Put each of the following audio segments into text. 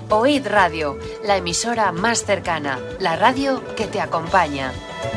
Oíd Radio, la emisora más cercana, la radio que te acompaña.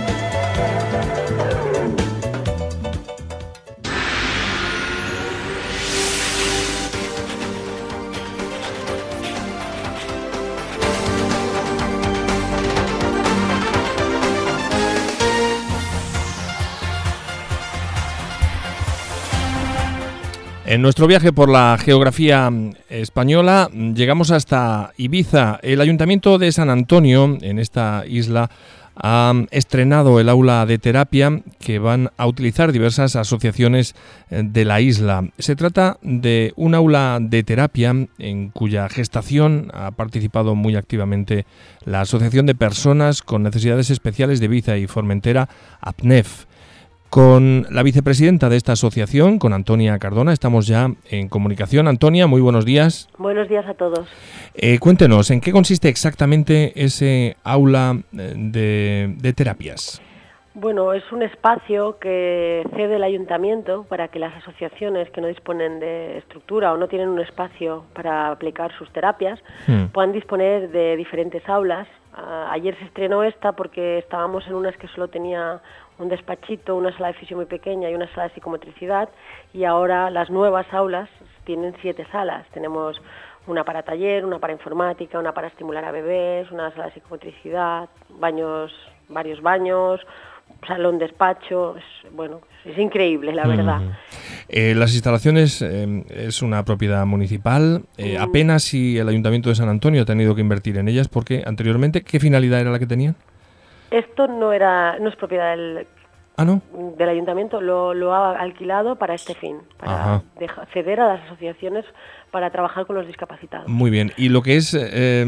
En nuestro viaje por la geografía española llegamos hasta Ibiza. El Ayuntamiento de San Antonio, en esta isla, ha estrenado el aula de terapia que van a utilizar diversas asociaciones de la isla. Se trata de un aula de terapia en cuya gestación ha participado muy activamente la Asociación de Personas con Necesidades Especiales de Ibiza y Formentera, APNEF. Con la vicepresidenta de esta asociación, con Antonia Cardona, estamos ya en comunicación. Antonia, muy buenos días. Buenos días a todos. Cuéntenos, ¿en qué consiste exactamente ese aula de terapias? Bueno, es un espacio que cede el ayuntamiento para que las asociaciones que no disponen de estructura o no tienen un espacio para aplicar sus terapias puedan disponer de diferentes aulas. Ayer se estrenó esta porque estábamos en unas que solo tenía un despachito, una sala de fisio muy pequeña y una sala de psicomotricidad, y ahora las nuevas aulas tienen 7 salas. Tenemos una para taller, una para informática, una para estimular a bebés, una sala de psicomotricidad, varios baños, salón despacho. Es increíble, la verdad. Las instalaciones es una propiedad municipal. Apenas si el Ayuntamiento de San Antonio ha tenido que invertir en ellas, porque anteriormente, ¿qué finalidad era la que tenían? Esto no es propiedad del ayuntamiento, lo ha alquilado para este fin, para ceder a las asociaciones para trabajar con los discapacitados. Muy bien, y lo que es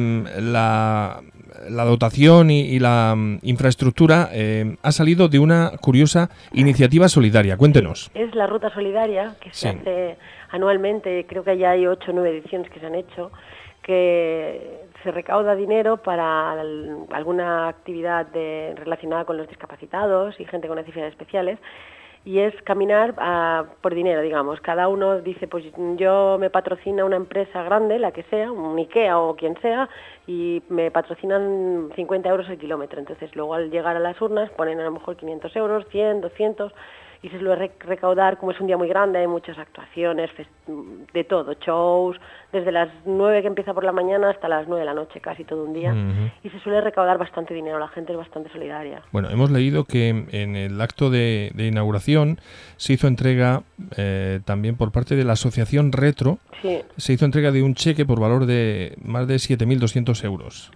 la dotación y la infraestructura ha salido de una curiosa iniciativa solidaria. Cuéntenos. Es la Ruta Solidaria, que se hace anualmente, creo que ya hay 8 o 9 ediciones que se han hecho, que se recauda dinero para alguna actividad relacionada con los discapacitados y gente con necesidades especiales, y es caminar por dinero, digamos. Cada uno dice, pues yo me patrocina una empresa grande, la que sea, un IKEA o quien sea, y me patrocinan 50 euros el kilómetro. Entonces luego al llegar a las urnas ponen a lo mejor 500 euros, 100, 200... y se suele recaudar. Como es un día muy grande, hay muchas actuaciones, de todo, shows, desde las 9 que empieza por la mañana hasta las 9 de la noche, casi todo un día, y se suele recaudar bastante dinero, la gente es bastante solidaria. Bueno, hemos leído que en el acto de inauguración se hizo entrega también por parte de la asociación Retro, se hizo entrega de un cheque por valor de más de 7.200 euros.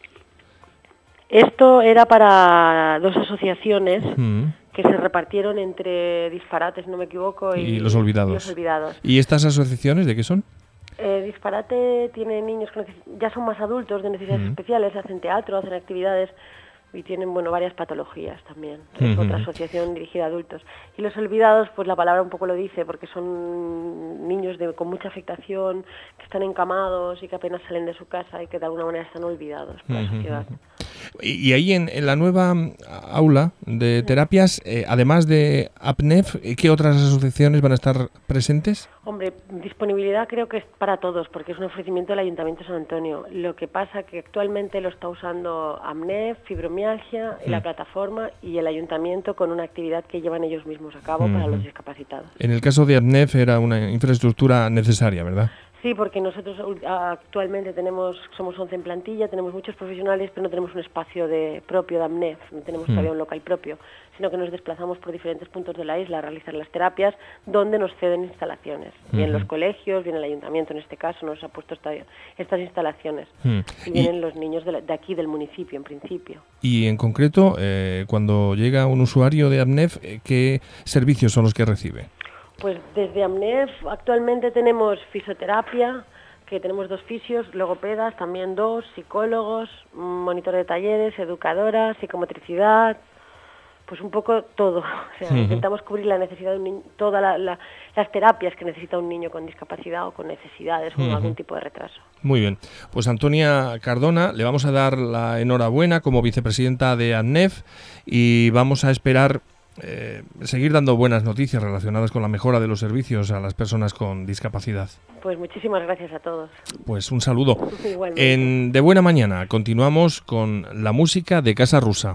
Esto era para 2 asociaciones que se repartieron entre Disparates, no me equivoco, y Los Olvidados. ¿Y estas asociaciones de qué son? Disparate tiene niños que ya son más adultos, de necesidades especiales, hacen teatro, hacen actividades y tienen varias patologías también. Es otra asociación dirigida a adultos. Y Los Olvidados, pues la palabra un poco lo dice, porque son niños con mucha afectación, que están encamados y que apenas salen de su casa y que de alguna manera están olvidados por la sociedad. Y ahí en la nueva aula de terapias, además de APNEF, ¿qué otras asociaciones van a estar presentes? Hombre, disponibilidad creo que es para todos, porque es un ofrecimiento del Ayuntamiento de San Antonio. Lo que pasa que actualmente lo está usando APNEF, Fibromialgia, la plataforma y el Ayuntamiento con una actividad que llevan ellos mismos a cabo para los discapacitados. En el caso de APNEF era una infraestructura necesaria, ¿verdad? Sí, porque nosotros actualmente somos 11 en plantilla, tenemos muchos profesionales, pero no tenemos un espacio propio de APNEF, no tenemos todavía un local propio, sino que nos desplazamos por diferentes puntos de la isla a realizar las terapias donde nos ceden instalaciones. Bien los colegios, bien el ayuntamiento en este caso nos ha puesto estas instalaciones. Y vienen los niños de aquí del municipio en principio. Y en concreto, cuando llega un usuario de APNEF, ¿qué servicios son los que recibe? Pues desde APNEF actualmente tenemos fisioterapia, que tenemos 2 fisios, logopedas, también 2, psicólogos, monitor de talleres, educadoras, psicomotricidad, pues un poco todo. O sea, intentamos cubrir la necesidad de un niño, todas las terapias que necesita un niño con discapacidad o con necesidades o algún tipo de retraso. Muy bien. Pues Antonia Cardona, le vamos a dar la enhorabuena como vicepresidenta de APNEF y vamos a esperar seguir dando buenas noticias relacionadas con la mejora de los servicios a las personas con discapacidad. Pues muchísimas gracias a todos. Pues un saludo. Igualmente. En De Buena Mañana continuamos con la música de Casa Rusa.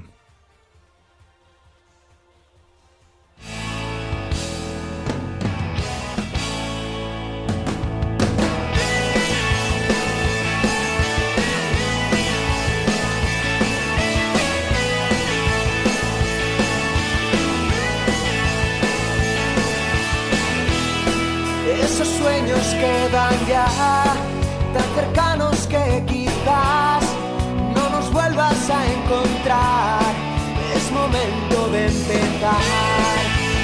Esos sueños quedan ya tan cercanos que quizás no nos vuelvas a encontrar. Es momento de empezar.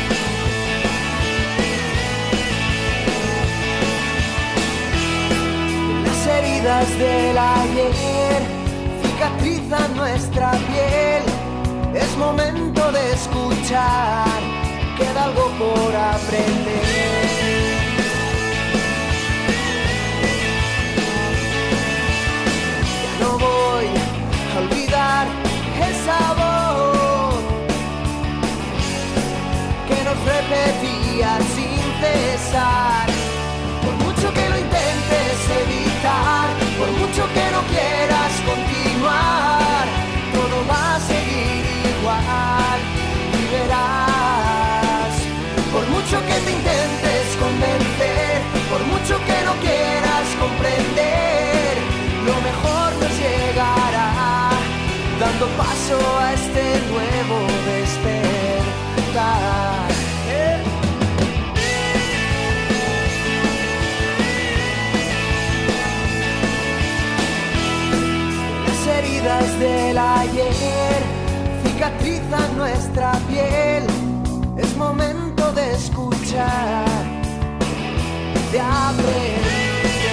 Las heridas del ayer cicatrizan nuestra piel. Es momento de escuchar. Queda algo por aprender. No voy a olvidar esa voz que nos repetía sin cesar. Por mucho que lo intentes evitar, por mucho que no quieras continuar, todo va a seguir igual y verás. Por mucho que te intentes convencer, por mucho que no quieras comprender, lo mejor nos llegará, dando paso a este nuevo despertar. Las heridas del ayer cicatrizan nuestra piel. Es momento de escuchar, de aprender.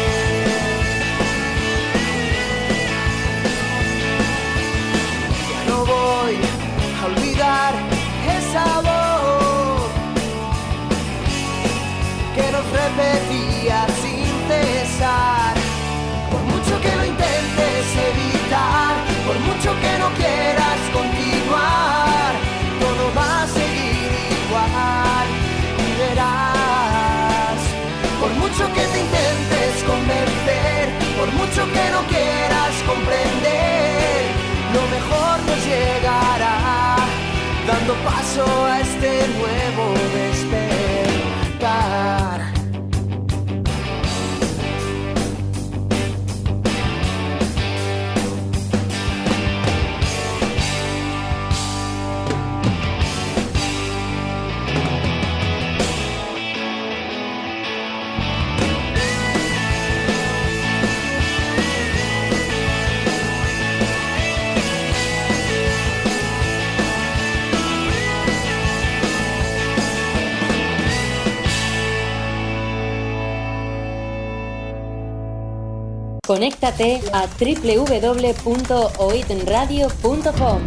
No voy a olvidar esa voz que nos repetía sin cesar. Por mucho que lo intentes evitar, por mucho que no quieras continuar, todo va a seguir igual y verás. Por mucho que te intentes convencer, por mucho que no quieras comprender, lo mejor nos llegará, dando paso a este nuevo despertar. Conéctate a www.oidenradio.com.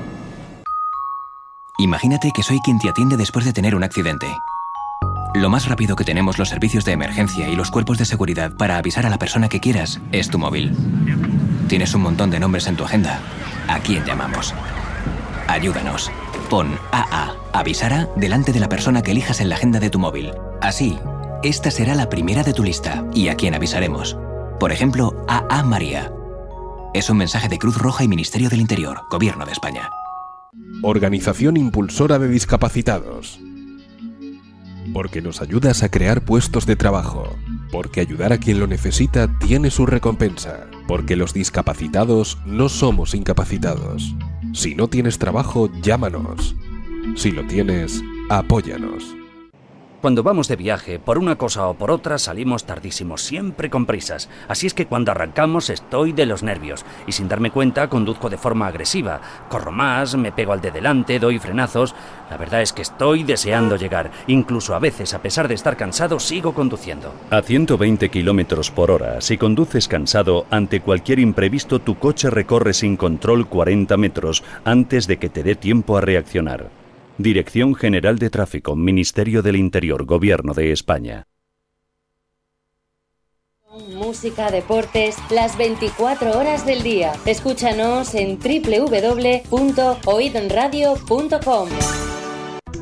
Imagínate que soy quien te atiende después de tener un accidente. Lo más rápido que tenemos los servicios de emergencia y los cuerpos de seguridad para avisar a la persona que quieras es tu móvil. Tienes un montón de nombres en tu agenda. ¿A quién llamamos? Ayúdanos. Pon AA, avisara, delante de la persona que elijas en la agenda de tu móvil. Así, esta será la primera de tu lista y a quién avisaremos. Por ejemplo, AA María. Es un mensaje de Cruz Roja y Ministerio del Interior, Gobierno de España. Organización Impulsora de Discapacitados. Porque nos ayudas a crear puestos de trabajo. Porque ayudar a quien lo necesita tiene su recompensa. Porque los discapacitados no somos incapacitados. Si no tienes trabajo, llámanos. Si lo tienes, apóyanos. Cuando vamos de viaje, por una cosa o por otra, salimos tardísimos, siempre con prisas. Así es que cuando arrancamos estoy de los nervios. Y sin darme cuenta, conduzco de forma agresiva. Corro más, me pego al de delante, doy frenazos. La verdad es que estoy deseando llegar. Incluso a veces, a pesar de estar cansado, sigo conduciendo. A 120 kilómetros por hora, si conduces cansado, ante cualquier imprevisto, tu coche recorre sin control 40 metros antes de que te dé tiempo a reaccionar. Dirección General de Tráfico, Ministerio del Interior, Gobierno de España. Música, deportes, las 24 horas del día. Escúchanos en www.oidenradio.com.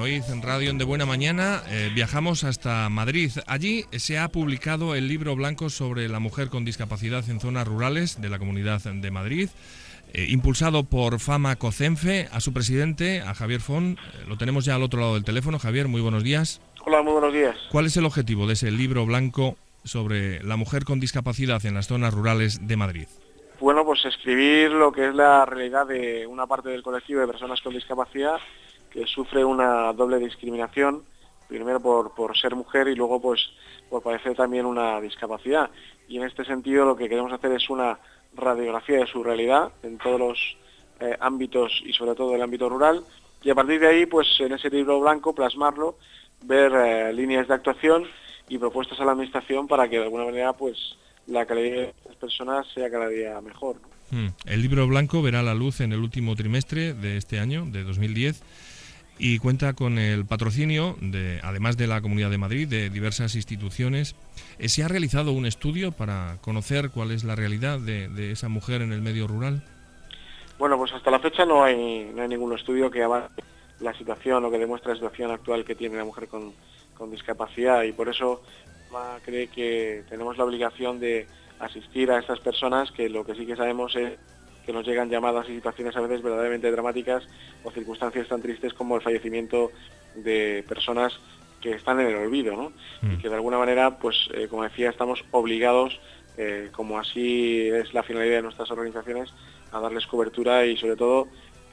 Oíd Radio en De Buena Mañana, viajamos hasta Madrid. Allí se ha publicado el libro blanco sobre la mujer con discapacidad en zonas rurales de la Comunidad de Madrid, impulsado por Fama Cocenfe. A su presidente, a Javier Font, lo tenemos ya al otro lado del teléfono. Javier, muy buenos días. Hola, muy buenos días. ¿Cuál es el objetivo de ese libro blanco sobre la mujer con discapacidad en las zonas rurales de Madrid? Bueno, pues escribir lo que es la realidad de una parte del colectivo de personas con discapacidad que sufre una doble discriminación, primero por ser mujer y luego pues por padecer también una discapacidad. Y en este sentido lo que queremos hacer es una radiografía de su realidad en todos los ámbitos y sobre todo el ámbito rural, y a partir de ahí pues en ese libro blanco plasmarlo, ver líneas de actuación y propuestas a la administración para que de alguna manera pues la calidad de las personas sea cada día mejor, ¿no? El libro blanco verá la luz en el último trimestre de este año, de 2010, y cuenta con el patrocinio, además de la Comunidad de Madrid, de diversas instituciones. ¿Se ha realizado un estudio para conocer cuál es la realidad de esa mujer en el medio rural? Bueno, pues hasta la fecha no hay ningún estudio que avance la situación o que demuestre la situación actual que tiene la mujer con discapacidad, y por eso cree que tenemos la obligación de asistir a estas personas, que lo que sí que sabemos es que nos llegan llamadas y situaciones a veces verdaderamente dramáticas o circunstancias tan tristes como el fallecimiento de personas que están en el olvido, ¿no? Y que de alguna manera, pues como decía, estamos obligados, como así es la finalidad de nuestras organizaciones, a darles cobertura y sobre todo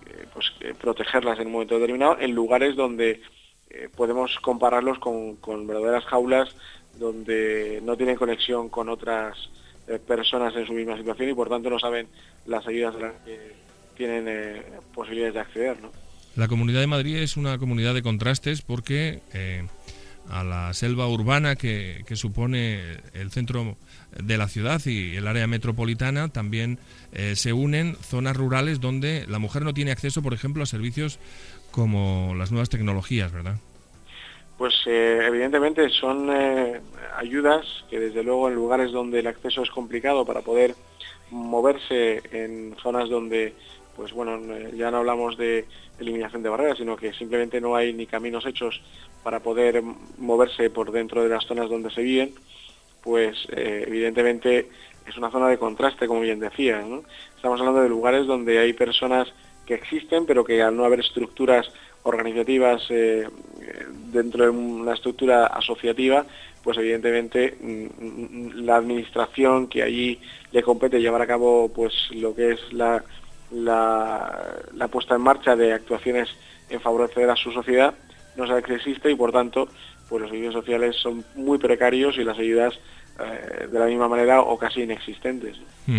protegerlas en un momento determinado en lugares donde podemos compararlos con verdaderas jaulas donde no tienen conexión con otras personas en su misma situación y por tanto no saben las ayudas a las que tienen posibilidades de acceder, ¿no? La Comunidad de Madrid es una comunidad de contrastes porque a la selva urbana que supone el centro de la ciudad y el área metropolitana también se unen zonas rurales donde la mujer no tiene acceso, por ejemplo, a servicios como las nuevas tecnologías, ¿verdad? Pues evidentemente son ayudas que desde luego en lugares donde el acceso es complicado para poder moverse en zonas donde, pues bueno, ya no hablamos de eliminación de barreras, sino que simplemente no hay ni caminos hechos para poder moverse por dentro de las zonas donde se viven, pues evidentemente es una zona de contraste, como bien decía, ¿no? Estamos hablando de lugares donde hay personas que existen, pero que al no haber estructuras organizativas dentro de una estructura asociativa, pues evidentemente la administración que allí le compete llevar a cabo pues lo que es la puesta en marcha de actuaciones en favorecer a su sociedad no sabe que existe, y por tanto pues los servicios sociales son muy precarios y las ayudas de la misma manera o casi inexistentes.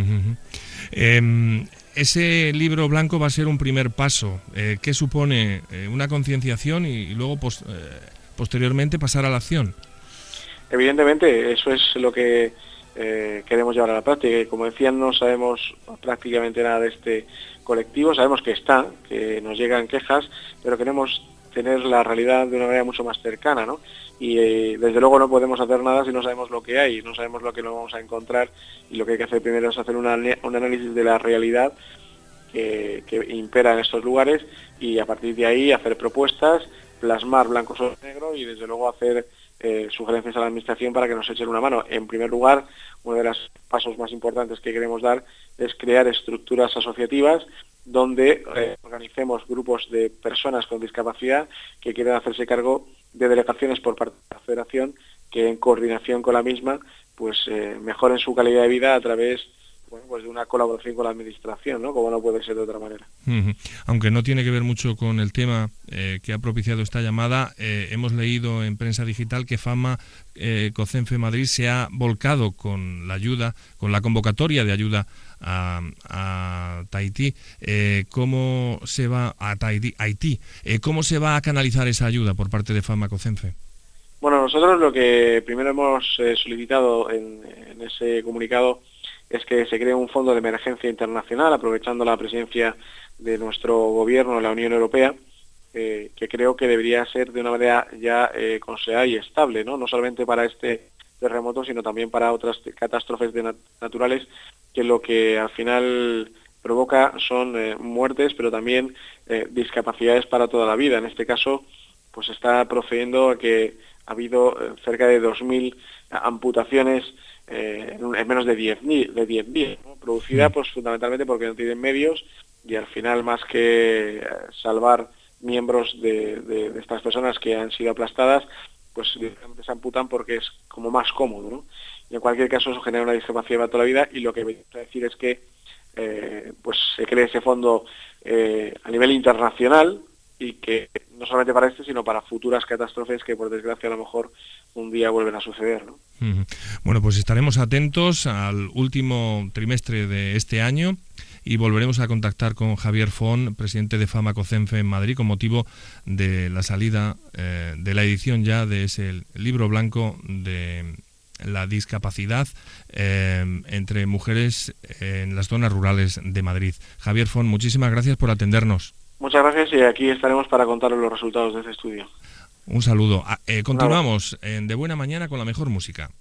Ese libro blanco va a ser un primer paso que supone una concienciación y luego posteriormente pasar a la acción. Evidentemente, eso es lo que queremos llevar a la práctica. Y como decían, no sabemos prácticamente nada de este colectivo. Sabemos que está, que nos llegan quejas, pero queremos tener la realidad de una manera mucho más cercana, ¿no? Y desde luego no podemos hacer nada si no sabemos lo que hay, no sabemos lo que nos vamos a encontrar, y lo que hay que hacer primero es hacer un análisis de la realidad que impera en estos lugares, y a partir de ahí hacer propuestas, plasmar blanco sobre negro y desde luego hacer sugerencias a la administración para que nos echen una mano. En primer lugar, uno de los pasos más importantes que queremos dar es crear estructuras asociativas donde organicemos grupos de personas con discapacidad que quieran hacerse cargo de delegaciones por parte de la Federación, que en coordinación con la misma pues mejoren su calidad de vida a través pues de una colaboración con la administración, ¿no? Como no puede ser de otra manera. Aunque no tiene que ver mucho con el tema que ha propiciado esta llamada, hemos leído en prensa digital que Fama Cocenfe Madrid se ha volcado con la ayuda, con la convocatoria de ayuda a Tahití. ¿Cómo se va a Haití? ¿Cómo se va a canalizar esa ayuda por parte de Fama Cocenfe? Bueno, nosotros lo que primero hemos solicitado en ese comunicado es que se cree un fondo de emergencia internacional, aprovechando la presidencia de nuestro gobierno en la Unión Europea, que creo que debería ser de una manera ya considerada y estable, ¿no? No solamente para este terremoto, sino también para otras catástrofes naturales, que lo que al final provoca son muertes, pero también discapacidades para toda la vida. En este caso, pues está procediendo a que ha habido cerca de 2.000 amputaciones en menos de 10 días, ¿no? Producida pues fundamentalmente porque no tienen medios, y al final, más que salvar miembros de estas personas que han sido aplastadas, pues directamente se amputan porque es como más cómodo, ¿no? Y en cualquier caso eso genera una discapacidad para toda la vida, y lo que voy a decir es que pues se cree ese fondo a nivel internacional, y que no solamente para sino para futuras catástrofes que por desgracia a lo mejor un día vuelven a suceder, ¿no? Bueno, pues estaremos atentos al último trimestre de este año y volveremos a contactar con Javier Font, presidente de Famacocenfe en Madrid, con motivo de la salida de la edición ya de ese libro blanco de la discapacidad entre mujeres en las zonas rurales de Madrid. Javier Font, muchísimas gracias por atendernos. Muchas gracias, y aquí estaremos para contaros los resultados de este estudio. Un saludo. Continuamos en De Buena Mañana con la mejor música.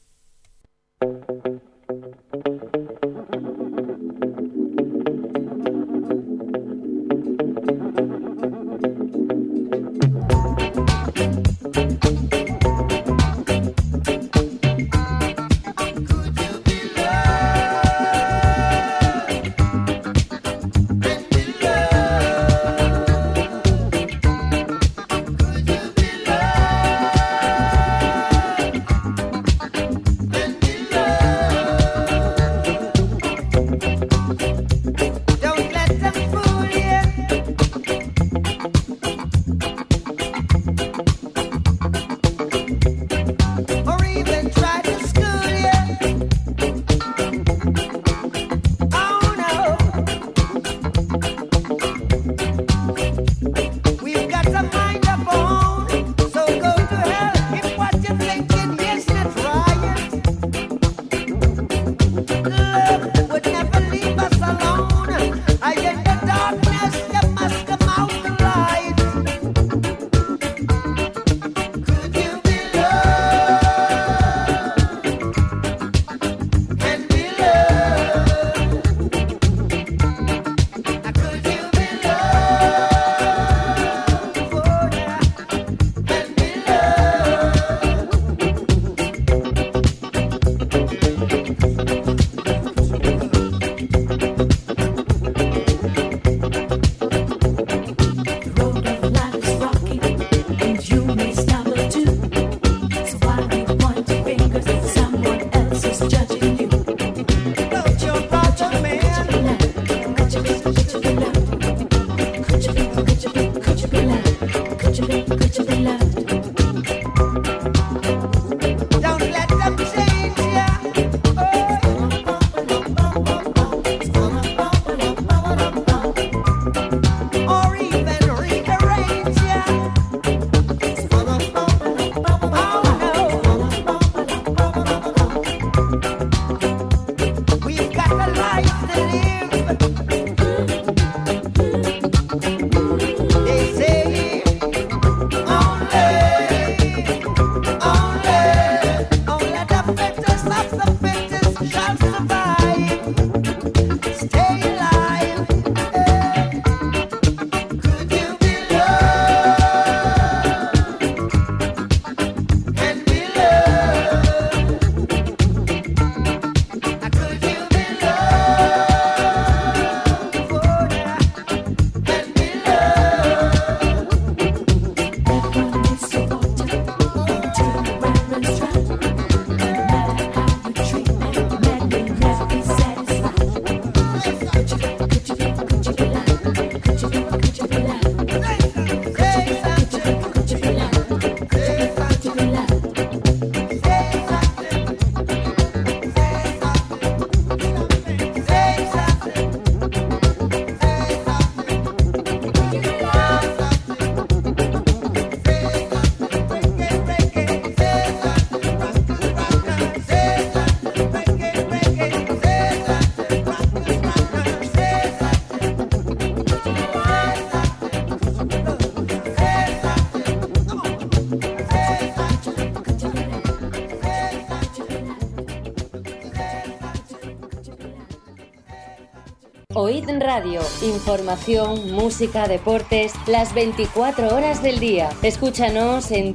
Oíd Radio, información, música, deportes, las 24 horas del día. Escúchanos en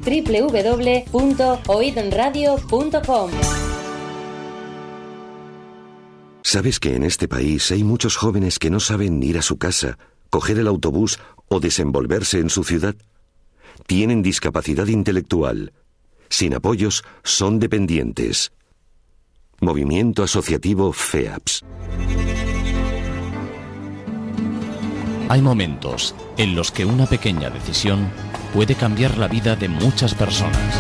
www.oidradio.com. ¿Sabes que en este país hay muchos jóvenes que no saben ir a su casa, coger el autobús o desenvolverse en su ciudad? Tienen discapacidad intelectual. Sin apoyos, son dependientes. Movimiento Asociativo FEAPS. Hay momentos en los que una pequeña decisión puede cambiar la vida de muchas personas.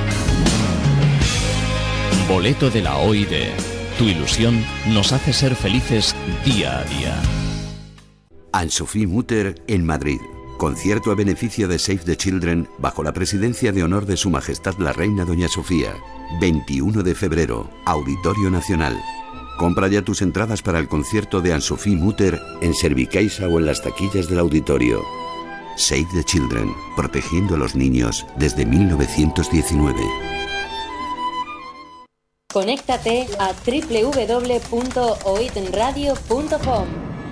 Boleto de la OID. Tu ilusión nos hace ser felices día a día. Anne-Sophie Mutter en Madrid. Concierto a beneficio de Save the Children bajo la presidencia de honor de Su Majestad la Reina Doña Sofía. 21 de febrero, Auditorio Nacional. Compra ya tus entradas para el concierto de Anne-Sophie Mutter en Servicaixa o en las taquillas del auditorio. Save the Children, protegiendo a los niños desde 1919. Conéctate a www.oidradio.com.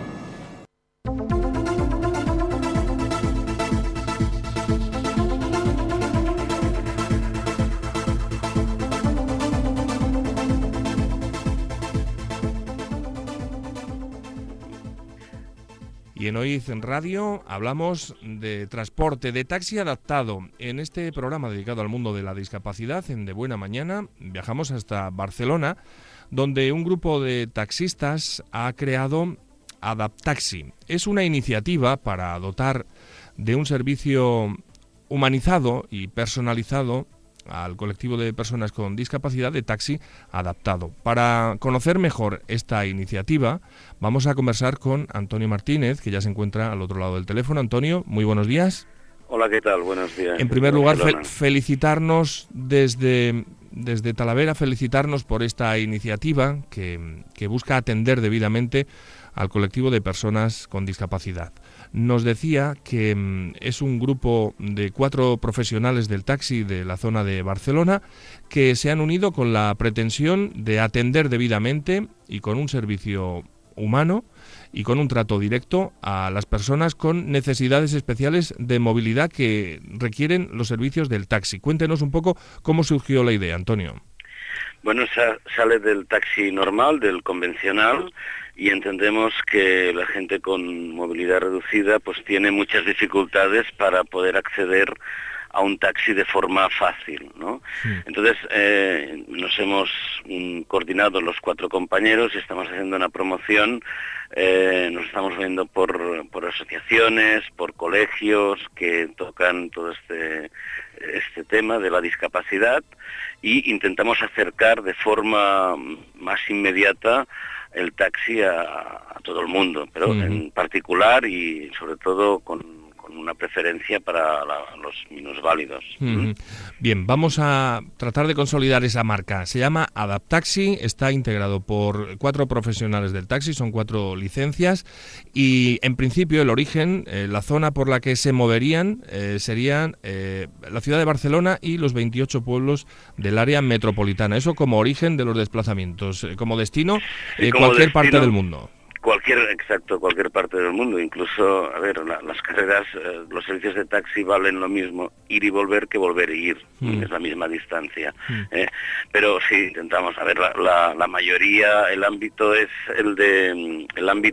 Y en Oíd Radio hablamos de transporte, de taxi adaptado. En este programa dedicado al mundo de la discapacidad, en De Buena Mañana, viajamos hasta Barcelona, donde un grupo de taxistas ha creado Adaptaxi. Es una iniciativa para dotar de un servicio humanizado y personalizado al colectivo de personas con discapacidad de taxi adaptado. Para conocer mejor esta iniciativa, vamos a conversar con Antonio Martínez, que ya se encuentra al otro lado del teléfono. Antonio, muy buenos días. Hola, ¿qué tal? Buenos días. En primer lugar, felicitarnos desde Talavera, felicitarnos por esta iniciativa que busca atender debidamente al colectivo de personas con discapacidad. Nos decía que es un grupo de 4 profesionales del taxi de la zona de Barcelona que se han unido con la pretensión de atender debidamente y con un servicio humano y con un trato directo a las personas con necesidades especiales de movilidad que requieren los servicios del taxi. Cuéntenos un poco cómo surgió la idea, Antonio. Bueno, sale del taxi normal, del convencional, y entendemos que la gente con movilidad reducida pues tiene muchas dificultades para poder acceder a un taxi de forma fácil, ¿no? Sí. Entonces nos hemos coordinado los 4 compañeros y estamos haciendo una promoción. Nos estamos viendo por asociaciones, por colegios que tocan todo este tema de la discapacidad, y intentamos acercar de forma más inmediata el taxi a todo el mundo, pero en particular y sobre todo con una preferencia para los minusválidos. Bien, vamos a tratar de consolidar esa marca. Se llama Adaptaxi, está integrado por 4 profesionales del taxi, son 4 licencias, y en principio el origen, la zona por la que se moverían serían la ciudad de Barcelona y los 28 pueblos del área metropolitana. Eso como origen de los desplazamientos, como destino, cualquier parte del mundo. Cualquier parte del mundo, incluso, a ver, las carreras, los servicios de taxi valen lo mismo ir y volver que volver y ir, es la misma distancia. Pero sí, intentamos, a ver, la mayoría, el ámbito es el de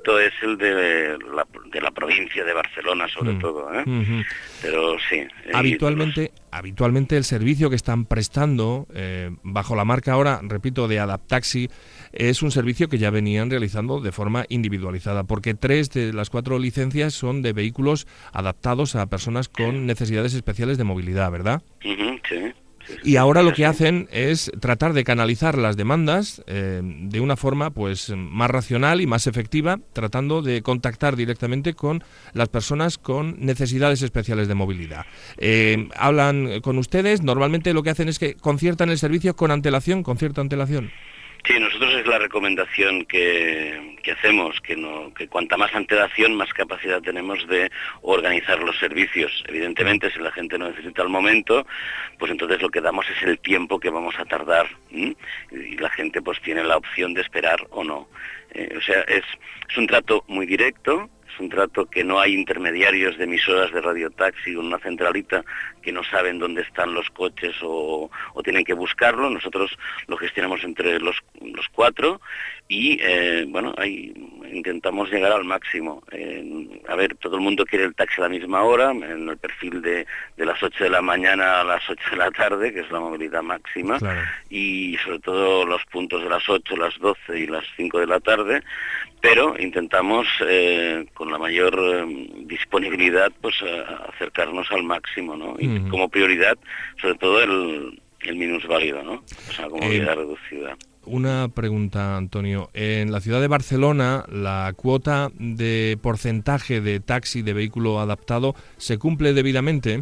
la provincia de Barcelona, sobre todo, pero sí. Habitualmente el servicio que están prestando, bajo la marca ahora, repito, de Adaptaxi, es un servicio que ya venían realizando de forma individualizada, porque 3 de las 4 licencias son de vehículos adaptados a personas con necesidades especiales de movilidad, ¿verdad? Sí. Y ahora lo que hacen es tratar de canalizar las demandas de una forma pues más racional y más efectiva, tratando de contactar directamente con las personas con necesidades especiales de movilidad. Hablan con ustedes, normalmente lo que hacen es que conciertan el servicio con cierta antelación. Sí, nosotros es la recomendación que hacemos, que cuanta más antelación, más capacidad tenemos de organizar los servicios. Evidentemente, si la gente no necesita al momento, pues entonces lo que damos es el tiempo que vamos a tardar, y la gente pues tiene la opción de esperar o no. O sea, es un trato muy directo. Es un trato que no hay intermediarios de emisoras de radiotaxi con una centralita que no saben dónde están los coches o tienen que buscarlo. Nosotros lo gestionamos entre los cuatro y, ahí intentamos llegar al máximo. A ver, todo el mundo quiere el taxi a la misma hora, en el perfil de las 8 de la mañana a las 8 de la tarde, que es la movilidad máxima, claro. Y sobre todo los puntos de las 8, las 12 y las 5 de la tarde, pero intentamos con la mayor disponibilidad pues acercarnos al máximo, ¿no? Y como prioridad, sobre todo el minusválido, ¿no? O sea, como movilidad reducida. Una pregunta, Antonio. En la ciudad de Barcelona, la cuota de porcentaje de taxi de vehículo adaptado ¿se cumple debidamente?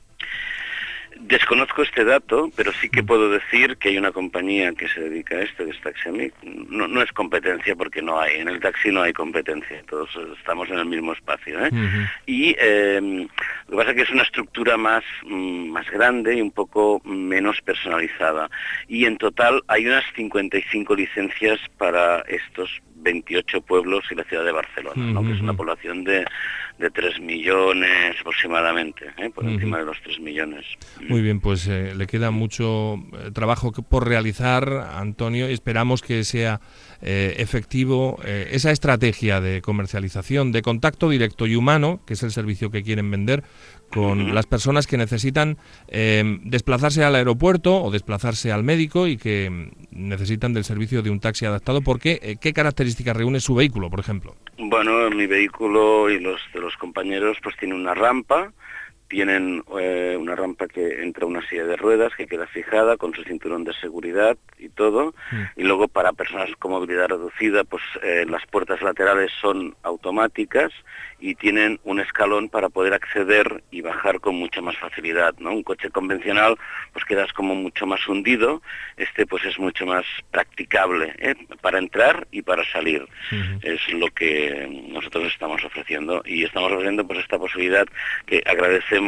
Desconozco este dato, pero sí que puedo decir que hay una compañía que se dedica a esto, que es Taxi. No es competencia porque no hay, en el taxi no hay competencia, todos estamos en el mismo espacio, ¿eh? Y lo que pasa es que es una estructura más grande y un poco menos personalizada. Y en total hay unas 55 licencias para estos 28 pueblos y la ciudad de Barcelona, ¿no? Que es una población de 3 millones aproximadamente, por encima de los 3 millones. Muy bien, pues le queda mucho trabajo por realizar, Antonio, y esperamos que sea efectivo esa estrategia de comercialización, de contacto directo y humano, que es el servicio que quieren vender, con las personas que necesitan desplazarse al aeropuerto o desplazarse al médico y que necesitan del servicio de un taxi adaptado. ¿Por qué? ¿Qué características reúne su vehículo, por ejemplo? Bueno, mi vehículo y los de los compañeros pues tienen una rampa. Tienen una rampa que entra una silla de ruedas que queda fijada con su cinturón de seguridad y todo. Y luego para personas con movilidad reducida, pues las puertas laterales son automáticas y tienen un escalón para poder acceder y bajar con mucha más facilidad, ¿no? Un coche convencional pues quedas como mucho más hundido. Este pues es mucho más practicable para entrar y para salir. Es lo que nosotros estamos ofreciendo, y estamos ofreciendo pues esta posibilidad que agradecemos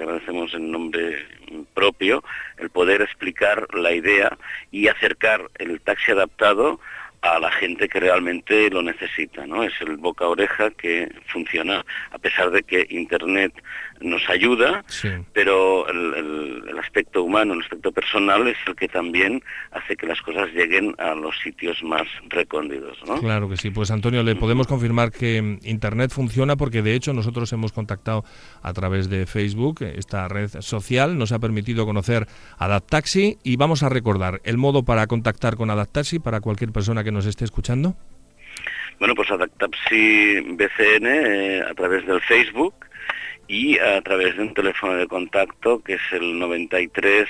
en nombre propio el poder explicar la idea y acercar el taxi adaptado a la gente que realmente lo necesita, ¿no? Es el boca a oreja que funciona, a pesar de que Internet nos ayuda, pero el aspecto humano, el aspecto personal es el que también hace que las cosas lleguen a los sitios más recónditos, ¿no? Claro que sí. Pues Antonio, le podemos confirmar que Internet funciona, porque de hecho nosotros hemos contactado a través de Facebook, esta red social nos ha permitido conocer AdapTaxi, y vamos a recordar el modo para contactar con AdapTaxi para cualquier persona que nos esté escuchando. Bueno, pues AdapTaxi BCN a través del Facebook y a través de un teléfono de contacto que es el 93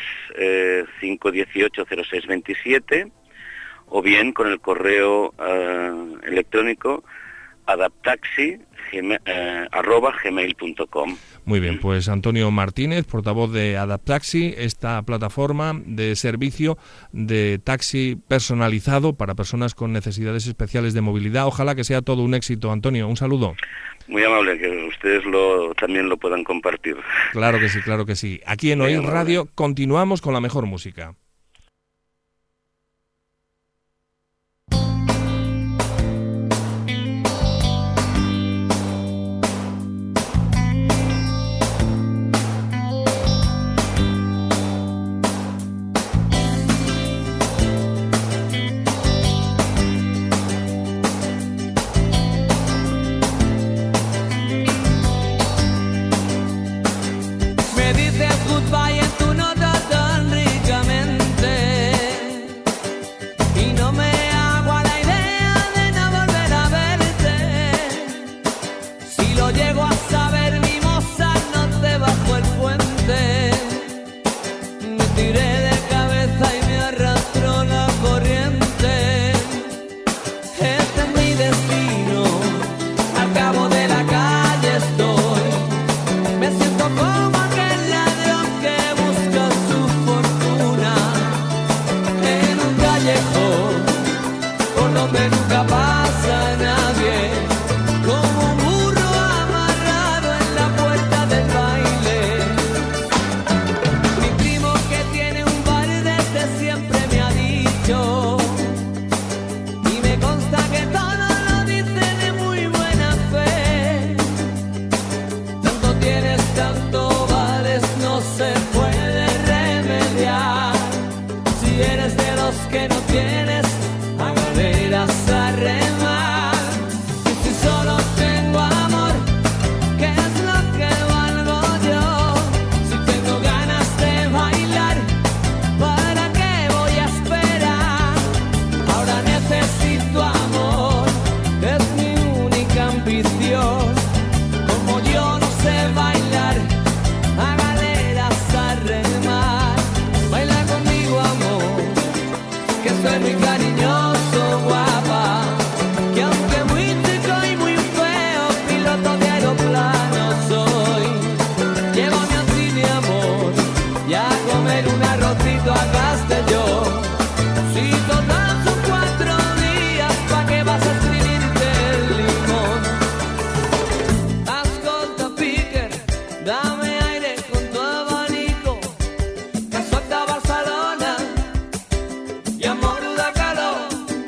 518 0627, o bien con el correo electrónico adaptaxi@gmail.com. Muy bien, pues Antonio Martínez, portavoz de AdapTaxi, esta plataforma de servicio de taxi personalizado para personas con necesidades especiales de movilidad. Ojalá que sea todo un éxito, Antonio. Un saludo. Muy amable, que ustedes también lo puedan compartir. Claro que sí, claro que sí. Aquí en Oír Radio continuamos con la mejor música. Goodbye en tu nota tan ricamente. donde nunca pasa nadie, como un burro amarrado en la puerta del baile. Mi primo que tiene un bar desde siempre me ha dicho, y me consta que todo lo dice de muy buena fe, tanto tienes, tanto vales, no se puede remediar. Si eres de los que no tienes, a galeras a remar. Y si solo tengo amor, ¿qué es lo que valgo yo? Si tengo ganas de bailar, ¿para qué voy a esperar? Ahora necesito amor, es mi única ambición. Como yo no sé bailar, a galeras a remar. Baila conmigo, amor, que soy muy cariñoso, guapa, que aunque muy chico y muy feo, piloto de aeroplano soy. Llévame así, mi amor, y a comer un arrocito a Castellón. Si total son 4 días, ¿pa' qué vas a escribirte el limón? Ascolta, Piquer, dame aire con tu abanico, que suelta Barcelona y amor da calor.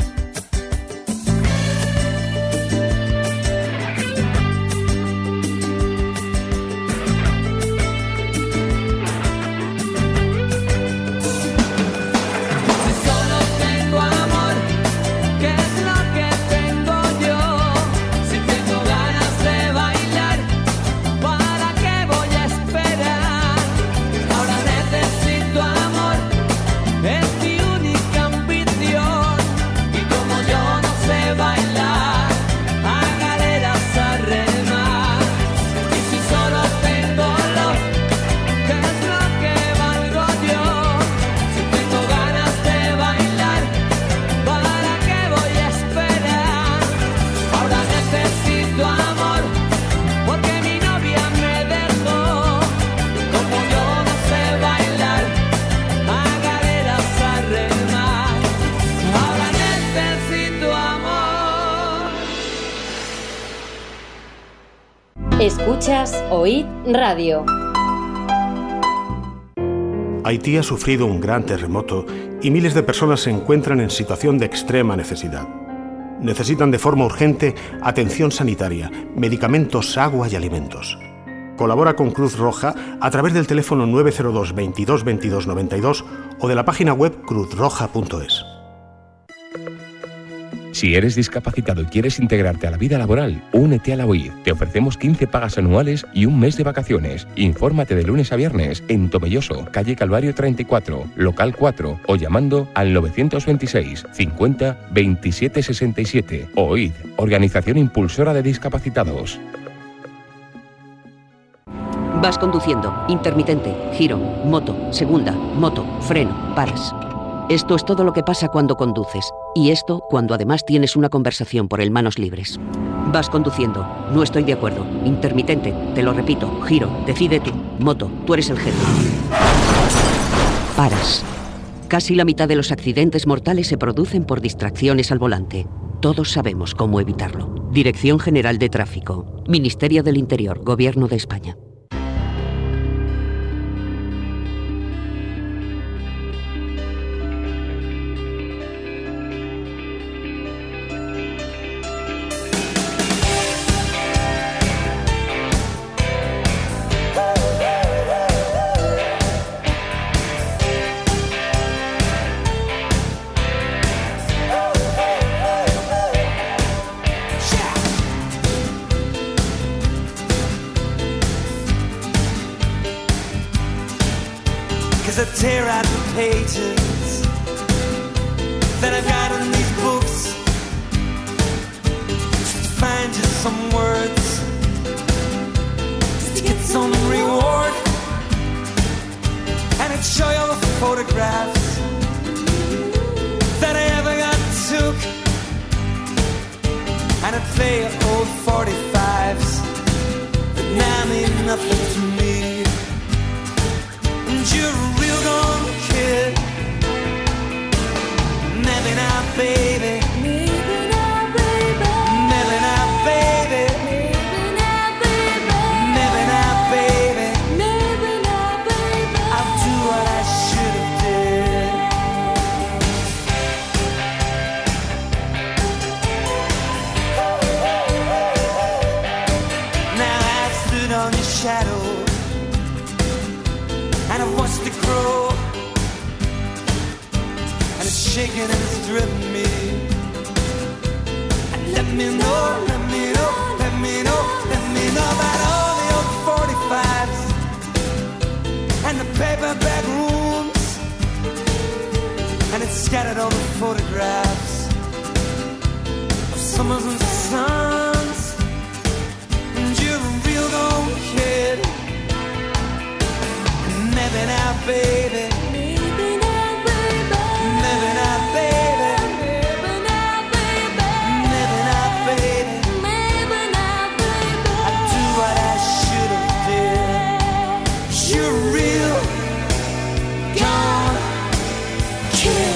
Si solo tengo amor, ¿qué es lo que tengo yo? Si tengo ganas de bailar, ¿para qué voy a esperar? Ahora necesito amor, es mi única ambición. Y como yo no sé bailar, a galeras a remar. Y si solo tengo love, ¿qué es lo que valgo yo? Si tengo ganas de bailar, ¿para qué voy a esperar? Ahora necesito amor, porque mi novia me dejó. Como yo no sé bailar, a galeras a remar. Ahora necesito amor. Escuchas Oíd Radio. Haití ha sufrido un gran terremoto y miles de personas se encuentran en situación de extrema necesidad. Necesitan de forma urgente atención sanitaria, medicamentos, agua y alimentos. Colabora con Cruz Roja a través del teléfono 902 22 22 92 o de la página web cruzroja.es. Si eres discapacitado y quieres integrarte a la vida laboral, únete a la OID. Te ofrecemos 15 pagas anuales y un mes de vacaciones. Infórmate de lunes a viernes en Tomelloso, calle Calvario 34, local 4 o llamando al 926 50 27 67. OID, Organización Impulsora de Discapacitados. Vas conduciendo, intermitente, giro, moto, segunda, moto, freno, paras. Esto es todo lo que pasa cuando conduces. Y esto cuando además tienes una conversación por el manos libres. Vas conduciendo, no estoy de acuerdo, intermitente, te lo repito, giro, decide tú, moto, tú eres el jefe. Paras. Casi la mitad de los accidentes mortales se producen por distracciones al volante. Todos sabemos cómo evitarlo. Dirección General de Tráfico, Ministerio del Interior, Gobierno de España. As I tear out the pages that I've got in these books, just to find just some words, just to get some reward, and I'd show you all the photographs that I ever got took, and I'd play old 45s that now mean nothing to me. And you're a real gone kid. Maybe now, baby, aching and it's driven me. Let me know, let me know, let me know, let me know about all the old 45s and the paperback rooms, and it's scattered all the photographs of summers and suns. And you're a real old kid. Maybe now, baby. Maybe now, baby. Maybe now, baby. Maybe now, baby. Maybe now, baby. Maybe now, baby. I do what I should have did. You're a real gone kid.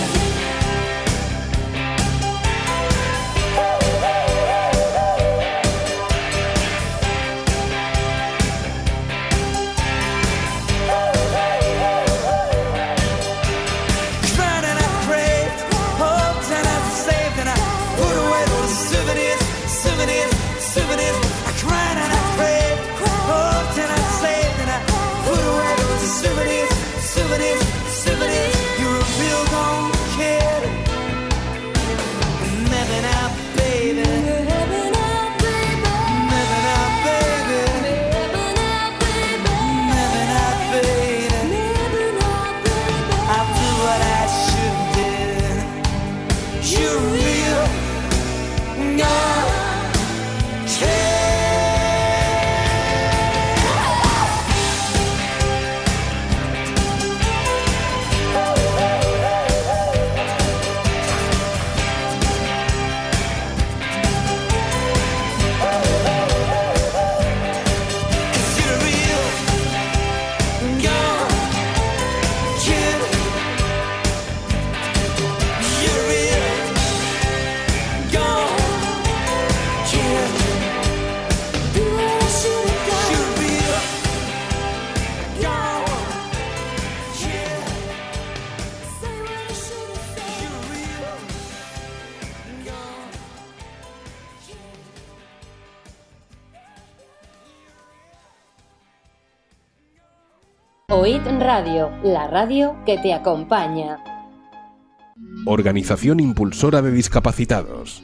Oíd Radio, la radio que te acompaña. Organización Impulsora de Discapacitados.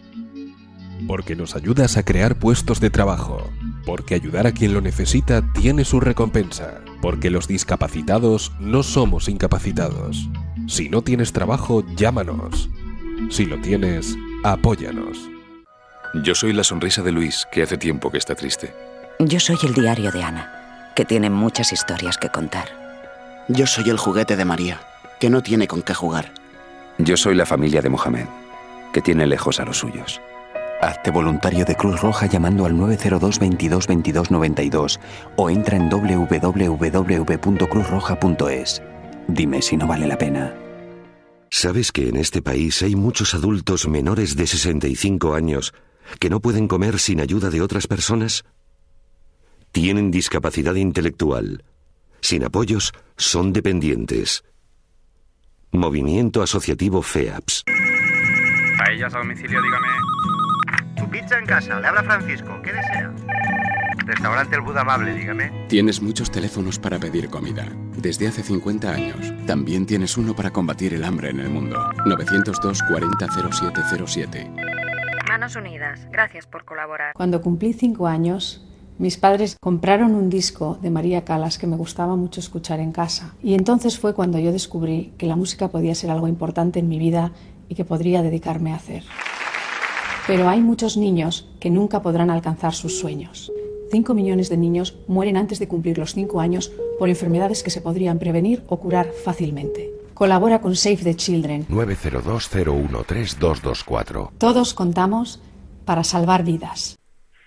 Porque nos ayudas a crear puestos de trabajo. Porque ayudar a quien lo necesita tiene su recompensa. Porque los discapacitados no somos incapacitados. Si no tienes trabajo, llámanos. Si lo tienes, apóyanos. Yo soy la sonrisa de Luis, que hace tiempo que está triste. Yo soy el diario de Ana, que tiene muchas historias que contar. Yo soy el juguete de María, que no tiene con qué jugar. Yo soy la familia de Mohamed, que tiene lejos a los suyos. Hazte voluntario de Cruz Roja llamando al 902 22 22 92 o entra en www.cruzroja.es. Dime si no vale la pena. ¿Sabes que en este país hay muchos adultos menores de 65 años que no pueden comer sin ayuda de otras personas? Tienen discapacidad intelectual. Sin apoyos, son dependientes. Movimiento Asociativo FEAPS. Paellas a domicilio, dígame. Tu pizza en casa, le habla Francisco, ¿qué desea? Restaurante El Buda Amable, dígame. Tienes muchos teléfonos para pedir comida. Desde hace 50 años. También tienes uno para combatir el hambre en el mundo. 902 40 0707. Manos Unidas, gracias por colaborar. Cuando cumplí 5 años, mis padres compraron un disco de María Callas que me gustaba mucho escuchar en casa. Y entonces fue cuando yo descubrí que la música podía ser algo importante en mi vida y que podría dedicarme a hacer. Pero hay muchos niños que nunca podrán alcanzar sus sueños. 5 millones de niños mueren antes de cumplir los 5 años por enfermedades que se podrían prevenir o curar fácilmente. Colabora con Save the Children. 902-013-224. Todos contamos para salvar vidas.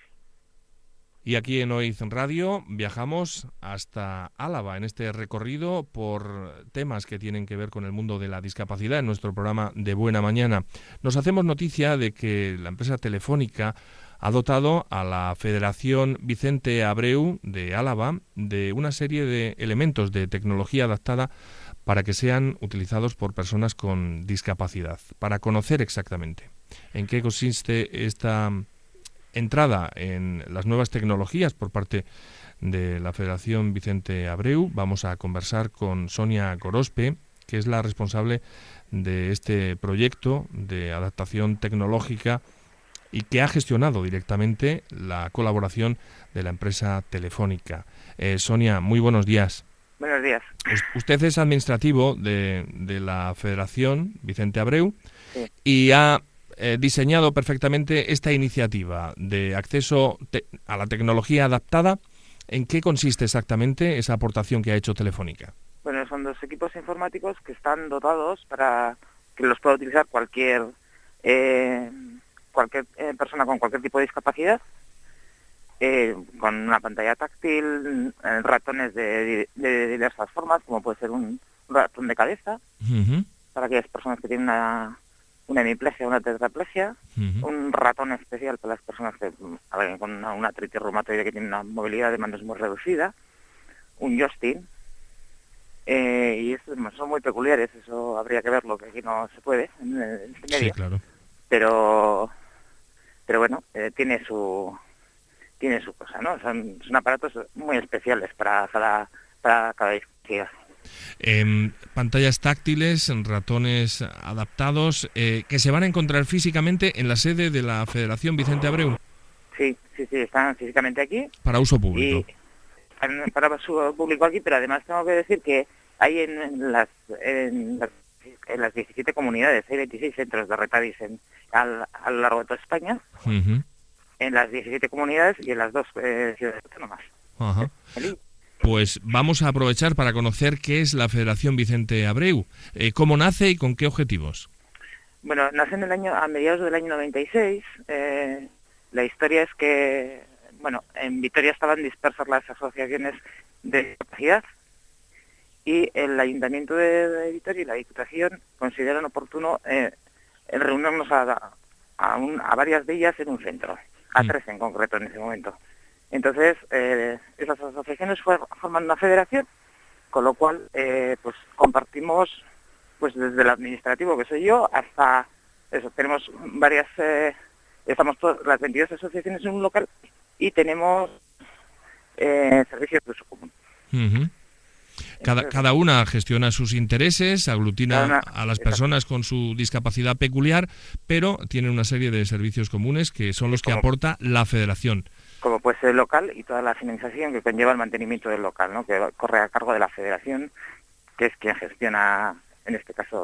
Y aquí en Oíd Radio viajamos hasta Álava en este recorrido por temas que tienen que ver con el mundo de la discapacidad en nuestro programa de Buena Mañana. Nos hacemos noticia de que la empresa Telefónica ha dotado a la Federación Vicente Abreu de Álava de una serie de elementos de tecnología adaptada para que sean utilizados por personas con discapacidad. Para conocer exactamente en qué consiste esta entrada en las nuevas tecnologías por parte de la Federación Vicente Abreu, vamos a conversar con Sonia Gorospe, que es la responsable de este proyecto de adaptación tecnológica y que ha gestionado directamente la colaboración de la empresa Telefónica. Sonia, muy buenos días. Buenos días. Usted es administrativo de la Federación Vicente Abreu, sí, y ha diseñado perfectamente esta iniciativa de acceso a la tecnología adaptada. ¿En qué consiste exactamente esa aportación que ha hecho Telefónica? Bueno, son 2 equipos informáticos que están dotados para que los pueda utilizar cualquier persona con cualquier tipo de discapacidad, con una pantalla táctil, ratones de diversas formas, como puede ser un ratón de cabeza, para aquellas personas que tienen una hemiplegia o una tetraplegia, un ratón especial para las personas que con una artritis reumatoide que tiene una movilidad de manos muy reducida, un joystick, y estos son muy peculiares, eso habría que verlo, que aquí no se puede en este medio. Sí, claro. Pero bueno, tiene su cosa, ¿no? Son aparatos muy especiales para cada discapacidad. Pantallas táctiles, ratones adaptados, que se van a encontrar físicamente en la sede de la Federación Vicente Abreu. Sí, están físicamente aquí. Para uso público. Para uso público aquí, pero además tengo que decir que hay en las 17 comunidades, hay 26 centros de Retadis a lo largo de toda España, en las 17 comunidades y en las 2 ciudades autónomas. Ajá. Pues vamos a aprovechar para conocer qué es la Federación Vicente Abreu, cómo nace y con qué objetivos. Bueno, nace a mediados del año 96. La historia es que, bueno, en Vitoria estaban dispersas las asociaciones de discapacidad y el Ayuntamiento de Vitoria y la Diputación consideran oportuno reunirnos a varias de ellas en un centro, a 3 en concreto en ese momento. Entonces, esas asociaciones forman una federación, con lo cual pues compartimos, pues desde el administrativo, que soy yo, hasta eso, tenemos varias, estamos las 22 asociaciones en un local y tenemos servicios de uso común. Cada una gestiona sus intereses, aglutina a las personas con su discapacidad peculiar, pero tiene una serie de servicios comunes que son los que aporta la federación. Como puede ser el local y toda la financiación que conlleva el mantenimiento del local, ¿no? Que corre a cargo de la federación, que es quien gestiona, en este caso,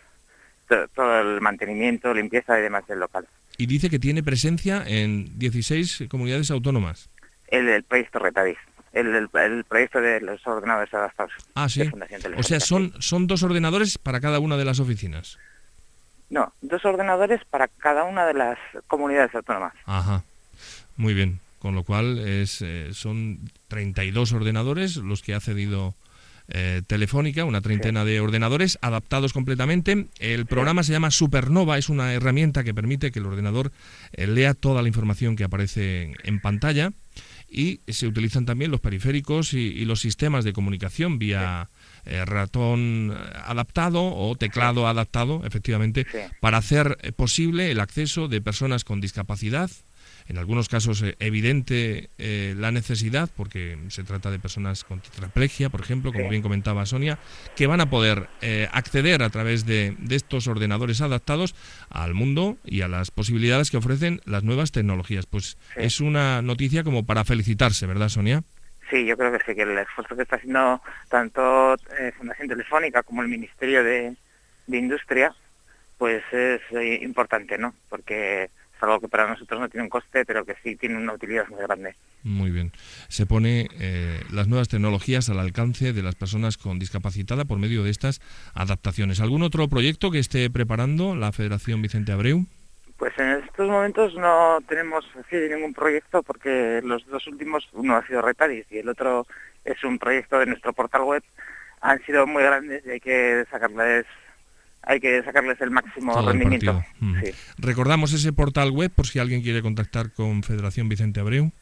todo el mantenimiento, limpieza y demás del local. Y dice que tiene presencia en 16 comunidades autónomas. El proyecto Retadis, el proyecto de los ordenadores adaptados. Ah, sí. O sea, son 2 ordenadores para cada una de las oficinas. No, 2 ordenadores para cada una de las comunidades autónomas. Ajá, muy bien. Con lo cual son 32 ordenadores los que ha cedido Telefónica, una treintena de ordenadores adaptados completamente. El programa se llama Supernova, es una herramienta que permite que el ordenador lea toda la información que aparece en pantalla, y se utilizan también los periféricos y los sistemas de comunicación vía ratón adaptado o teclado adaptado, efectivamente, para hacer posible el acceso de personas con discapacidad. En algunos casos evidente la necesidad, porque se trata de personas con tetraplegia, por ejemplo, como bien comentaba Sonia, que van a poder acceder a través de estos ordenadores adaptados al mundo y a las posibilidades que ofrecen las nuevas tecnologías. Pues es una noticia como para felicitarse, ¿verdad, Sonia? Sí, yo creo que sí, que el esfuerzo que está haciendo tanto Fundación Telefónica como el Ministerio de Industria, pues es importante, ¿no? Porque algo que para nosotros no tiene un coste, pero que sí tiene una utilidad muy grande. Muy bien. Se pone las nuevas tecnologías al alcance de las personas con discapacidad por medio de estas adaptaciones. ¿Algún otro proyecto que esté preparando la Federación Vicente Abreu? Pues en estos momentos no tenemos así ningún proyecto, porque los 2 últimos, uno ha sido Retadis y el otro es un proyecto de nuestro portal web, han sido muy grandes y hay que sacarles el máximo rendimiento. Sí. Recordamos ese portal web por si alguien quiere contactar con Federación Vicente Abreu.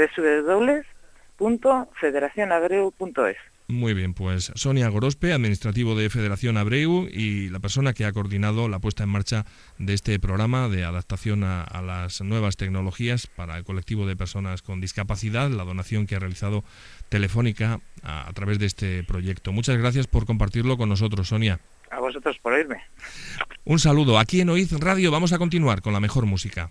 www.federacionabreu.es. Muy bien, pues Sonia Gorospe, administrativo de Federación Abreu y la persona que ha coordinado la puesta en marcha de este programa de adaptación a las nuevas tecnologías para el colectivo de personas con discapacidad, la donación que ha realizado Telefónica a través de este proyecto. Muchas gracias por compartirlo con nosotros, Sonia. A vosotros por oírme. Un saludo. Aquí en Oíd Radio vamos a continuar con la mejor música.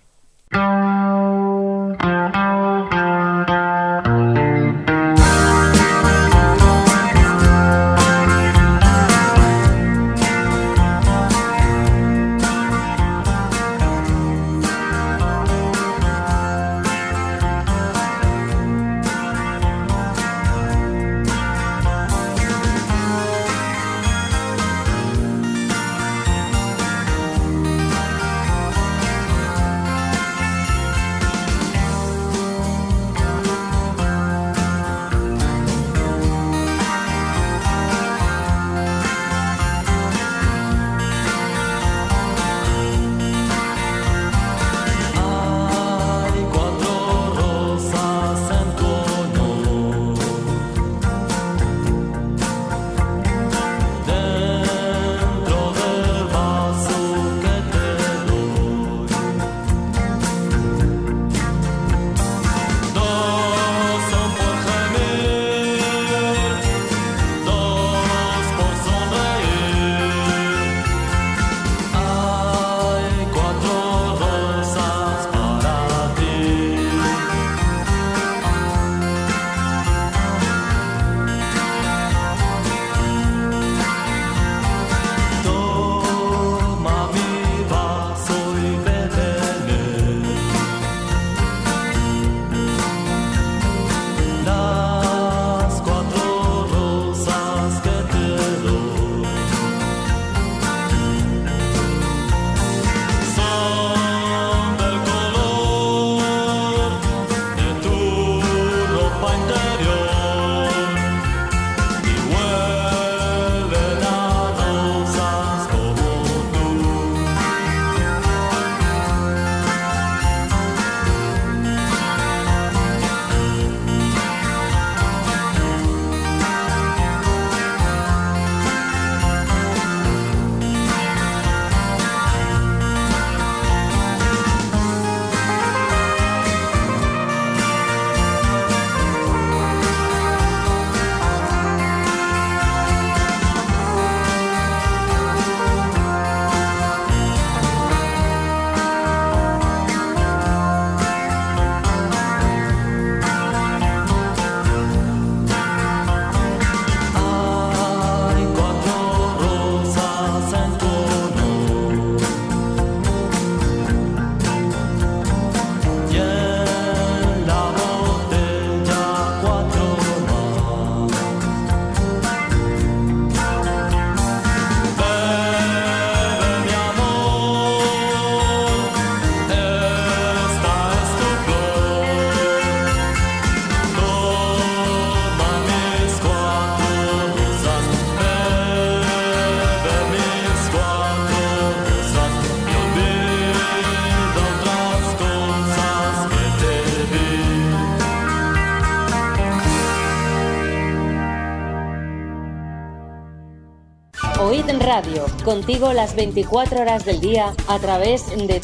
Oíd Radio, contigo las 24 horas del día a través de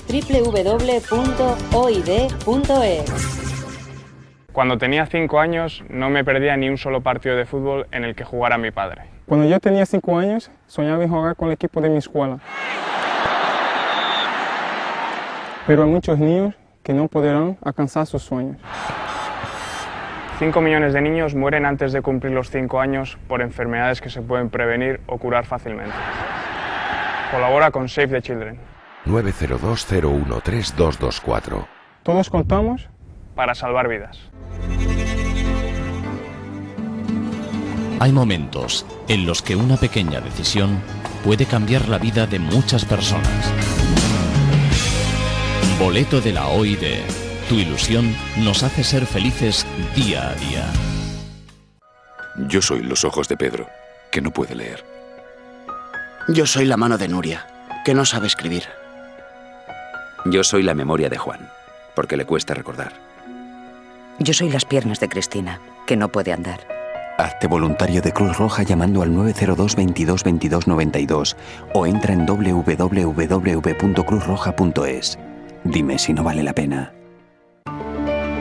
www.oid.es. Cuando tenía 5 años no me perdía ni un solo partido de fútbol en el que jugara mi padre. Cuando yo tenía 5 años, soñaba en jugar con el equipo de mi escuela. Pero hay muchos niños que no podrán alcanzar sus sueños. 5 millones de niños mueren antes de cumplir los 5 años por enfermedades que se pueden prevenir o curar fácilmente. Colabora con Save the Children. 902-013-224. Todos contamos para salvar vidas. Hay momentos en los que una pequeña decisión puede cambiar la vida de muchas personas. Boleto de la OID. Tu ilusión nos hace ser felices día a día. Yo soy los ojos de Pedro, que no puede leer. Yo soy la mano de Nuria, que no sabe escribir. Yo soy la memoria de Juan, porque le cuesta recordar. Yo soy las piernas de Cristina, que no puede andar. Hazte voluntario de Cruz Roja llamando al 902 22 22 92 o entra en www.cruzroja.es. Dime si no vale la pena.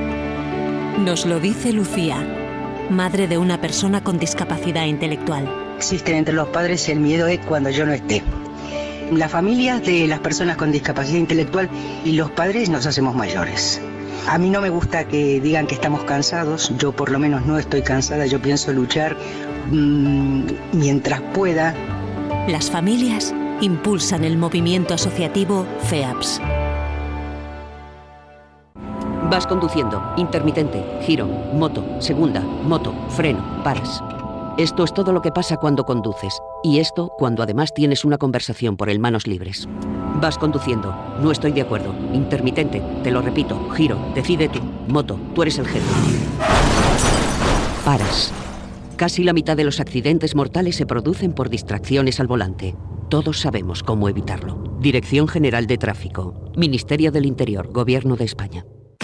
Nos lo dice Lucía, madre de una persona con discapacidad intelectual. existen entre los padres el miedo es cuando yo no esté. Las familias de las personas con discapacidad intelectual y los padres nos hacemos mayores. A mí no me gusta que digan que estamos cansados, yo por lo menos no estoy cansada, yo pienso luchar mientras pueda. Las familias impulsan el movimiento asociativo FEAPS. Vas conduciendo, intermitente, giro, moto, segunda, moto, freno, paras. Esto es todo lo que pasa cuando conduces. Y esto cuando además tienes una conversación por el manos libres. Vas conduciendo, no estoy de acuerdo, intermitente, te lo repito, giro, decide tú, moto, tú eres el jefe. Paras. Casi la mitad de los accidentes mortales se producen por distracciones al volante. Todos sabemos cómo evitarlo. Dirección General de Tráfico, Ministerio del Interior, Gobierno de España.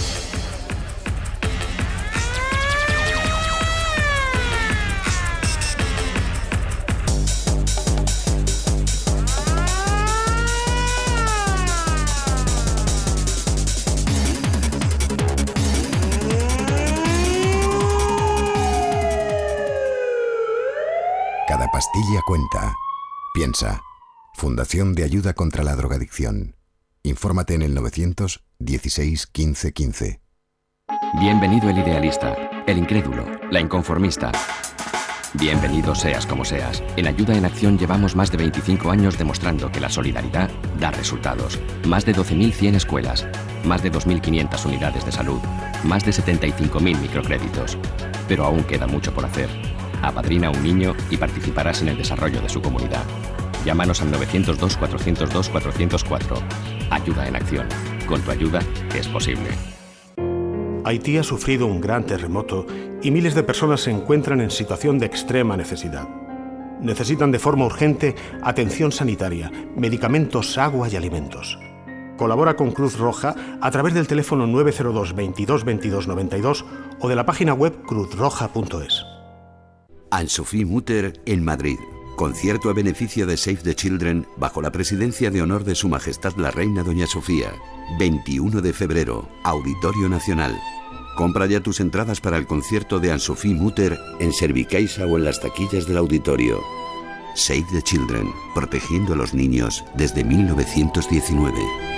Cada pastilla cuenta. Piensa. Fundación de Ayuda contra la Drogadicción. Infórmate en el 916 15 15. Bienvenido el idealista, el incrédulo, la inconformista. Bienvenido seas como seas. En Ayuda en Acción llevamos más de 25 años demostrando que la solidaridad da resultados. Más de 12.100 escuelas, más de 2.500 unidades de salud, más de 75.000 microcréditos. Pero aún queda mucho por hacer. Apadrina a un niño y participarás en el desarrollo de su comunidad. Llámanos al 902-402-404. Ayuda en Acción. Con tu ayuda es posible. Haití ha sufrido un gran terremoto y miles de personas se encuentran en situación de extrema necesidad. Necesitan de forma urgente atención sanitaria, medicamentos, agua y alimentos. Colabora con Cruz Roja a través del teléfono 902 22 22 92 o de la página web cruzroja.es. Anne-Sophie Mutter en Madrid. Concierto a beneficio de Save the Children bajo la presidencia de honor de Su Majestad la Reina Doña Sofía. 21 de febrero, Auditorio Nacional. Compra ya tus entradas para el concierto de Anne-Sophie Mutter en Servicaixa o en las taquillas del auditorio. Save the Children, protegiendo a los niños desde 1919.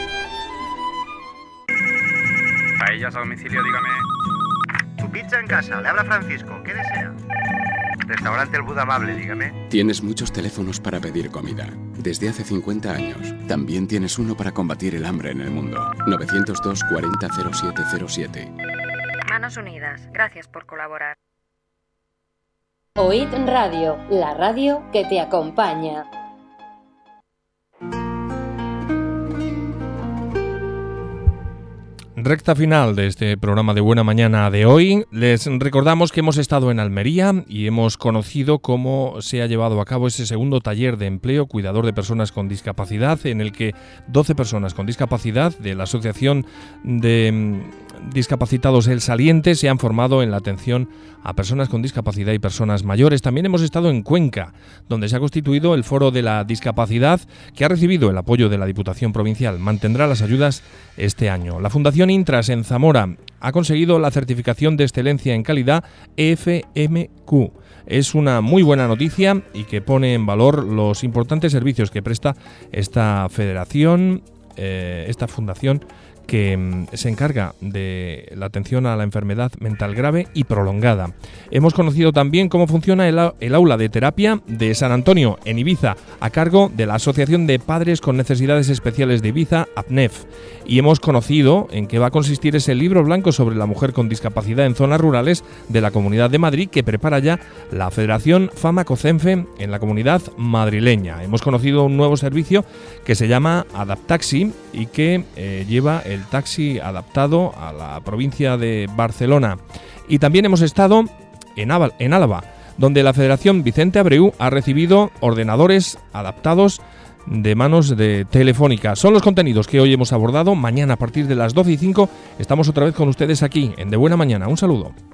Paellas a domicilio, dígame. Tu pizza en casa, le habla Francisco, ¿qué desea? Restaurante El Buda Amable, dígame. Tienes muchos teléfonos para pedir comida. Desde hace 50 años. También tienes uno para combatir el hambre en el mundo. 902 40 0707. Manos Unidas, gracias por colaborar. Oíd Radio, la radio que te acompaña. Recta final de este programa de Buena Mañana de hoy. Les recordamos que hemos estado en Almería y hemos conocido cómo se ha llevado a cabo ese segundo taller de empleo cuidador de personas con discapacidad, en el que 12 personas con discapacidad de la Asociación de Discapacitados El Saliente se han formado en la atención a personas con discapacidad y personas mayores. También hemos estado en Cuenca, donde se ha constituido el Foro de la Discapacidad, que ha recibido el apoyo de la Diputación Provincial. Mantendrá las ayudas este año. La Fundación Intras en Zamora ha conseguido la certificación de excelencia en calidad FMQ. Es una muy buena noticia y que pone en valor los importantes servicios que presta esta federación, esta fundación, que se encarga de la atención a la enfermedad mental grave y prolongada. Hemos conocido también cómo funciona el aula de terapia de San Antonio en Ibiza, a cargo de la Asociación de Padres con Necesidades Especiales de Ibiza, APNEF. Y hemos conocido en qué va a consistir ese libro blanco sobre la mujer con discapacidad en zonas rurales de la Comunidad de Madrid, que prepara ya la Federación Fama-Cocenfe en la Comunidad madrileña. Hemos conocido un nuevo servicio que se llama Adaptaxi y que lleva el taxi adaptado a la provincia de Barcelona. Y también hemos estado en Álava, donde la Federación Vicente Abreu ha recibido ordenadores adaptados de manos de Telefónica. Son los contenidos que hoy hemos abordado. Mañana a partir de las 12:05 estamos otra vez con ustedes aquí en De Buena Mañana. Un saludo.